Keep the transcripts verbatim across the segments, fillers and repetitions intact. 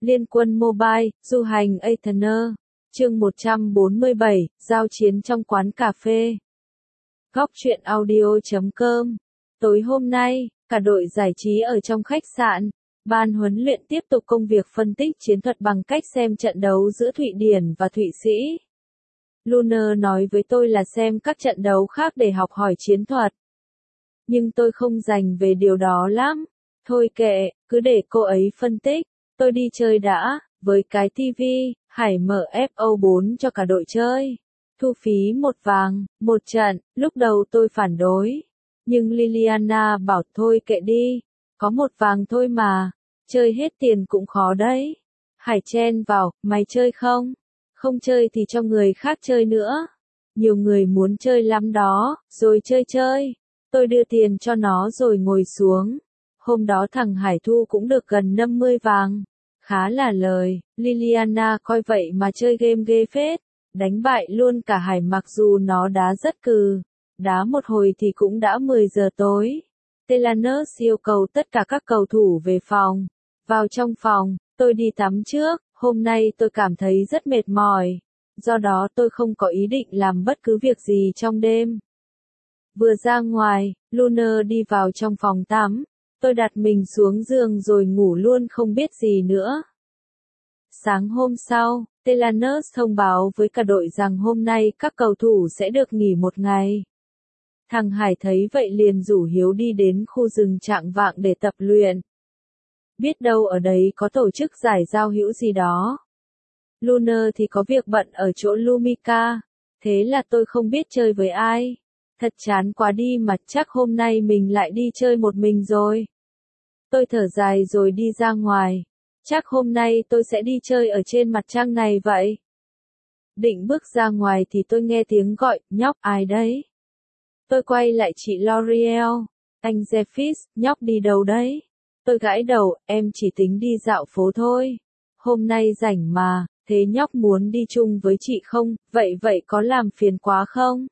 Liên quân Mobile, du hành Athener. Chương một trăm bốn mươi bảy, giao chiến trong quán cà phê. Góc truyện audio chấm com. Tối hôm nay, cả đội giải trí ở trong khách sạn. Ban huấn luyện tiếp tục công việc phân tích chiến thuật bằng cách xem trận đấu giữa Thụy Điển và Thụy Sĩ. Lunar nói với tôi là xem các trận đấu khác để học hỏi chiến thuật. Nhưng tôi không dành về điều đó lắm. Thôi kệ, cứ để cô ấy phân tích. Tôi đi chơi đã, với cái ti vi, Hải mở ép o bốn cho cả đội chơi. Thu phí một vàng, một trận, lúc đầu tôi phản đối. Nhưng Liliana bảo thôi kệ đi, có một vàng thôi mà, chơi hết tiền cũng khó đấy. Hải chen vào, mày chơi không? Không chơi thì cho người khác chơi nữa. Nhiều người muốn chơi lắm đó, rồi chơi chơi. Tôi đưa tiền cho nó rồi ngồi xuống. Hôm đó thằng Hải thu cũng được gần năm mươi vàng. Khá là lời, Liliana coi vậy mà chơi game ghê phết. Đánh bại luôn cả Hải mặc dù nó đá rất cừ. Đá một hồi thì cũng đã mười giờ tối. Telanus yêu cầu tất cả các cầu thủ về phòng. Vào trong phòng, tôi đi tắm trước, hôm nay tôi cảm thấy rất mệt mỏi. Do đó tôi không có ý định làm bất cứ việc gì trong đêm. Vừa ra ngoài, Lunar đi vào trong phòng tắm. Tôi đặt mình xuống giường rồi ngủ luôn không biết gì nữa. Sáng hôm sau, Telanus thông báo với cả đội rằng hôm nay các cầu thủ sẽ được nghỉ một ngày. Thằng Hải thấy vậy liền rủ Hiếu đi đến khu rừng Trạng Vạng để tập luyện. Biết đâu ở đấy có tổ chức giải giao hữu gì đó. Lunar thì có việc bận ở chỗ Lumika, thế là tôi không biết chơi với ai. Thật chán quá đi mà chắc hôm nay mình lại đi chơi một mình rồi. Tôi thở dài rồi đi ra ngoài. Chắc hôm nay tôi sẽ đi chơi ở trên mặt trăng này vậy. Định bước ra ngoài thì tôi nghe tiếng gọi, nhóc ai đấy? Tôi quay lại chị L'Oreal. Anh Jeffis, nhóc đi đâu đấy? Tôi gãi đầu, em chỉ tính đi dạo phố thôi. Hôm nay rảnh mà, thế nhóc muốn đi chung với chị không? Vậy vậy có làm phiền quá không?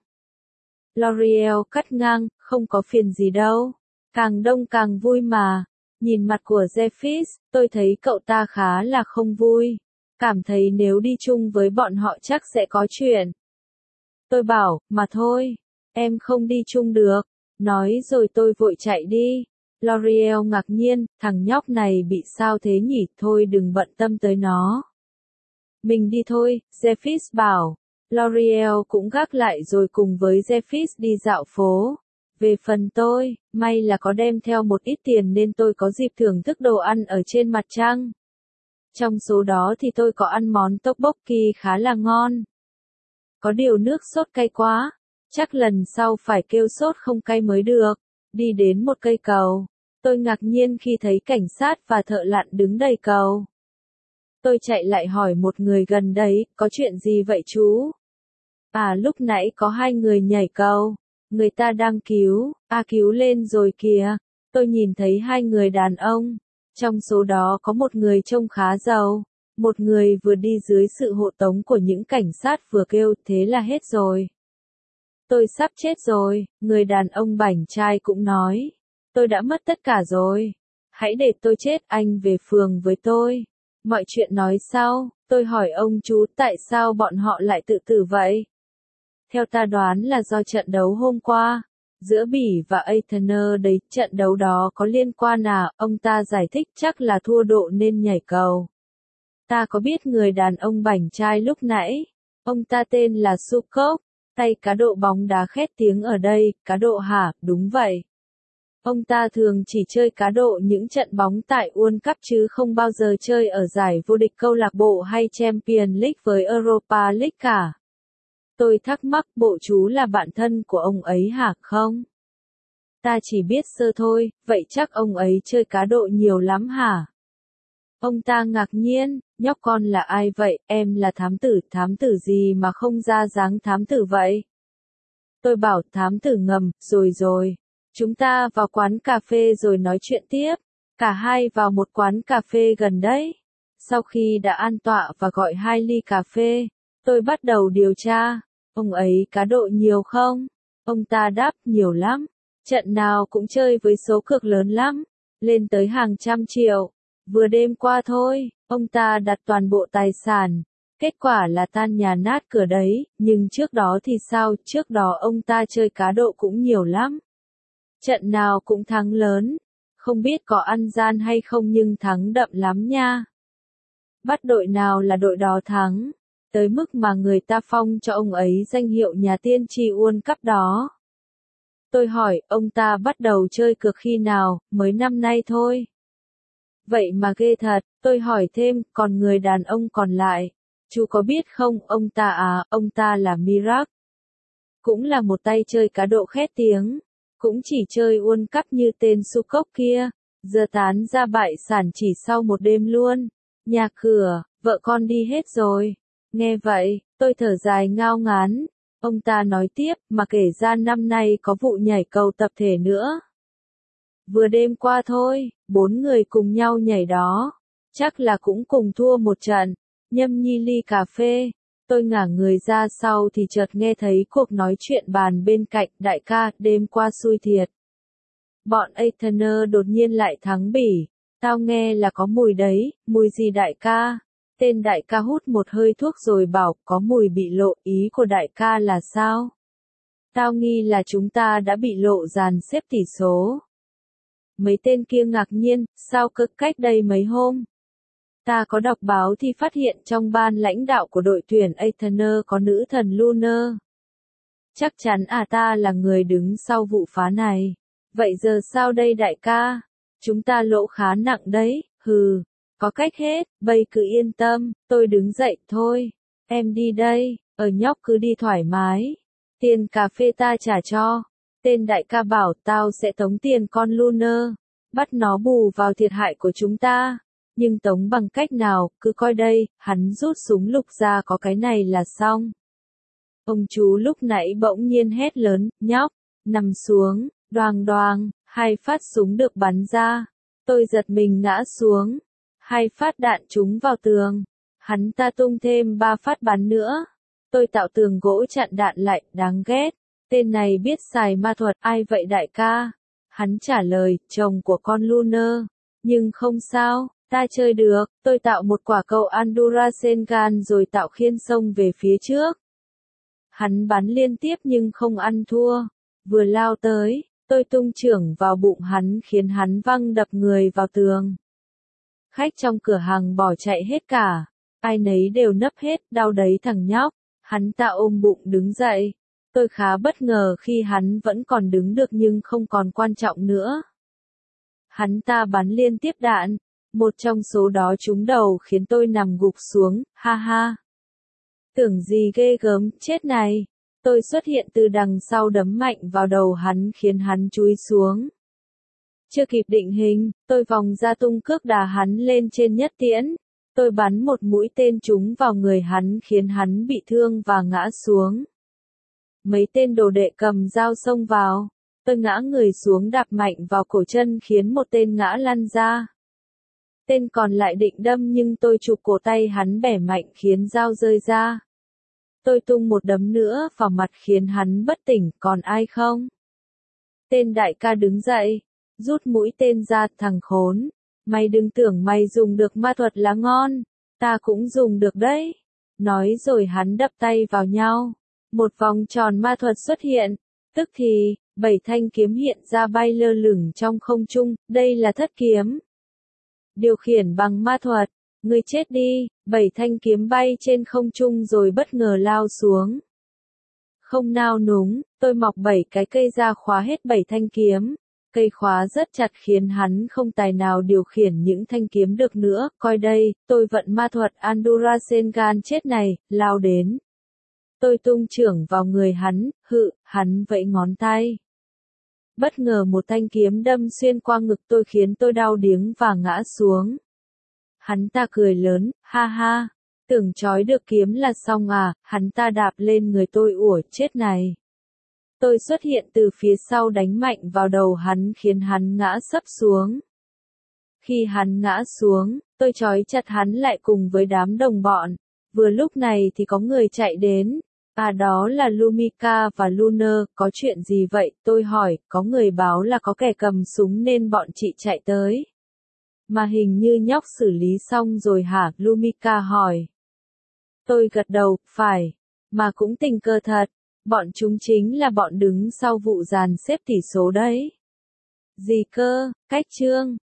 L'Oreal cắt ngang, không có phiền gì đâu. Càng đông càng vui mà. Nhìn mặt của Jeffis, tôi thấy cậu ta khá là không vui. Cảm thấy nếu đi chung với bọn họ chắc sẽ có chuyện. Tôi bảo, mà thôi, em không đi chung được. Nói rồi tôi vội chạy đi. L'Oreal ngạc nhiên, thằng nhóc này bị sao thế nhỉ, thôi đừng bận tâm tới nó. Mình đi thôi, Jeffis bảo. L'Oreal cũng gác lại rồi cùng với Jeffis đi dạo phố. Về phần tôi, may là có đem theo một ít tiền nên tôi có dịp thưởng thức đồ ăn ở trên mặt trăng. Trong số đó thì tôi có ăn món tteokbokki khá là ngon. Có điều nước sốt cay quá, chắc lần sau phải kêu sốt không cay mới được. Đi đến một cây cầu, tôi ngạc nhiên khi thấy cảnh sát và thợ lặn đứng đầy cầu. Tôi chạy lại hỏi một người gần đấy, có chuyện gì vậy chú? À lúc nãy có hai người nhảy cầu. Người ta đang cứu, à cứu lên rồi kìa. Tôi nhìn thấy hai người đàn ông. Trong số đó có một người trông khá giàu. Một người vừa đi dưới sự hộ tống của những cảnh sát vừa kêu, thế là hết rồi. Tôi sắp chết rồi, người đàn ông bảnh trai cũng nói. Tôi đã mất tất cả rồi. Hãy để tôi chết, anh về phường với tôi. Mọi chuyện nói sau, tôi hỏi ông chú tại sao bọn họ lại tự tử vậy? Theo ta đoán là do trận đấu hôm qua, giữa Bỉ và Athener đấy, trận đấu đó có liên quan à, ông ta giải thích chắc là thua độ nên nhảy cầu. Ta có biết người đàn ông bảnh trai lúc nãy, ông ta tên là Sukov, tay cá độ bóng đá khét tiếng ở đây, cá độ hả, đúng vậy. Ông ta thường chỉ chơi cá độ những trận bóng tại World Cup chứ không bao giờ chơi ở giải vô địch câu lạc bộ hay Champions League với Europa League cả. Tôi thắc mắc bộ chú là bạn thân của ông ấy hả không? Ta chỉ biết sơ thôi, vậy chắc ông ấy chơi cá độ nhiều lắm hả? Ông ta ngạc nhiên, nhóc con là ai vậy, em là thám tử, thám tử gì mà không ra dáng thám tử vậy? Tôi bảo thám tử ngầm, rồi rồi. Chúng ta vào quán cà phê rồi nói chuyện tiếp. Cả hai vào một quán cà phê gần đấy. Sau khi đã an tọa và gọi hai ly cà phê, tôi bắt đầu điều tra. Ông ấy cá độ nhiều không? Ông ta đáp nhiều lắm. Trận nào cũng chơi với số cược lớn lắm. Lên tới hàng trăm triệu. Vừa đêm qua thôi, Ông ta đặt toàn bộ tài sản. Kết quả là tan nhà nát cửa đấy, nhưng trước đó thì sao, trước đó ông ta chơi cá độ cũng nhiều lắm. Trận nào cũng thắng lớn, không biết có ăn gian hay không nhưng thắng đậm lắm nha. Bắt đội nào là đội đó thắng, tới mức mà người ta phong cho ông ấy danh hiệu nhà tiên tri World Cup đó. Tôi hỏi, ông ta bắt đầu chơi cược khi nào, mới năm nay thôi. Vậy mà ghê thật, tôi hỏi thêm, còn người đàn ông còn lại, chú có biết không, ông ta à, ông ta là Mirak. Cũng là một tay chơi cá độ khét tiếng, cũng chỉ chơi World Cup như tên Sukok kia, giờ tán ra bại sản chỉ sau một đêm luôn. Nhà cửa, vợ con đi hết rồi. Nghe vậy, tôi thở dài ngao ngán. Ông ta nói tiếp, mà kể ra năm nay có vụ nhảy cầu tập thể nữa. Vừa đêm qua thôi, bốn người cùng nhau nhảy đó. Chắc là cũng cùng thua một trận. Nhâm nhi ly cà phê. Tôi ngả người ra sau thì chợt nghe thấy cuộc nói chuyện bàn bên cạnh, đại ca, đêm qua xui thiệt. Bọn Athener đột nhiên lại thắng bỉ. Tao nghe là có mùi đấy, mùi gì đại ca? Tên đại ca hút một hơi thuốc rồi bảo, có mùi bị lộ, ý của đại ca là sao? Tao nghi là chúng ta đã bị lộ dàn xếp tỷ số. Mấy tên kia ngạc nhiên, sao cơ cách đây mấy hôm? Ta có đọc báo thì phát hiện trong ban lãnh đạo của đội tuyển Athener có nữ thần Lunar. Chắc chắn à ta là người đứng sau vụ phá này. Vậy giờ sao đây đại ca? Chúng ta lỗ khá nặng đấy, hừ. Có cách hết, bây cứ yên tâm, tôi đứng dậy thôi. Em đi đây, ở nhóc cứ đi thoải mái. Tiền cà phê ta trả cho. Tên đại ca bảo tao sẽ tống tiền con Lunar. Bắt nó bù vào thiệt hại của chúng ta. Nhưng tống bằng cách nào, cứ coi đây, hắn rút súng lục ra có cái này là xong. Ông chú lúc nãy bỗng nhiên hét lớn, nhóc, nằm xuống, đoàng đoàng, hai phát súng được bắn ra. Tôi giật mình ngã xuống. Hai phát đạn trúng vào tường. Hắn ta tung thêm ba phát bắn nữa. Tôi tạo tường gỗ chặn đạn lại, đáng ghét. Tên này biết xài ma thuật, ai vậy đại ca? Hắn trả lời, chồng của con Lunar. Nhưng không sao, ta chơi được. Tôi tạo một quả cầu Andurasengan rồi tạo khiên sông về phía trước. Hắn bắn liên tiếp nhưng không ăn thua. Vừa lao tới, tôi tung chưởng vào bụng hắn khiến hắn văng đập người vào tường. Khách trong cửa hàng bỏ chạy hết cả. Ai nấy đều nấp hết, đau đấy thằng nhóc. Hắn ta ôm bụng đứng dậy. Tôi khá bất ngờ khi hắn vẫn còn đứng được nhưng không còn quan trọng nữa. Hắn ta bắn liên tiếp đạn. Một trong số đó trúng đầu khiến tôi nằm gục xuống, ha ha. Tưởng gì ghê gớm, chết này. Tôi xuất hiện từ đằng sau đấm mạnh vào đầu hắn khiến hắn chúi xuống. Chưa kịp định hình, tôi vòng ra tung cước đá hắn lên trên nhất tiễn. Tôi bắn một mũi tên trúng vào người hắn khiến hắn bị thương và ngã xuống. Mấy tên đồ đệ cầm dao xông vào. Tôi ngã người xuống đạp mạnh vào cổ chân khiến một tên ngã lăn ra. Tên còn lại định đâm nhưng tôi chụp cổ tay hắn bẻ mạnh khiến dao rơi ra. Tôi tung một đấm nữa vào mặt khiến hắn bất tỉnh, còn ai không? Tên đại ca đứng dậy, rút mũi tên ra, thằng khốn. Mày đừng tưởng mày dùng được ma thuật là ngon, ta cũng dùng được đấy. Nói rồi hắn đập tay vào nhau. Một vòng tròn ma thuật xuất hiện, tức thì, bảy thanh kiếm hiện ra bay lơ lửng trong không trung, đây là thất kiếm. Điều khiển bằng ma thuật, ngươi chết đi, bảy thanh kiếm bay trên không trung rồi bất ngờ lao xuống. Không nao núng, tôi mọc bảy cái cây ra khóa hết bảy thanh kiếm. Cây khóa rất chặt khiến hắn không tài nào điều khiển những thanh kiếm được nữa, coi đây, tôi vận ma thuật Andurasengan chết này, lao đến. Tôi tung chưởng vào người hắn, hự, hắn vẫy ngón tay. Bất ngờ một thanh kiếm đâm xuyên qua ngực tôi khiến tôi đau điếng và ngã xuống. Hắn ta cười lớn, ha ha, tưởng trói được kiếm là xong à, hắn ta đạp lên người tôi ủa chết này. Tôi xuất hiện từ phía sau đánh mạnh vào đầu hắn khiến hắn ngã sấp xuống. Khi hắn ngã xuống, tôi trói chặt hắn lại cùng với đám đồng bọn. Vừa lúc này thì có người chạy đến. À đó là Lumika và Lunar, có chuyện gì vậy? Tôi hỏi, có người báo là có kẻ cầm súng nên bọn chị chạy tới. Mà hình như nhóc xử lý xong rồi hả? Lumika hỏi. Tôi gật đầu, phải. Mà cũng tình cờ thật. Bọn chúng chính là bọn đứng sau vụ dàn xếp tỷ số đấy. Gì cơ? Cách trương.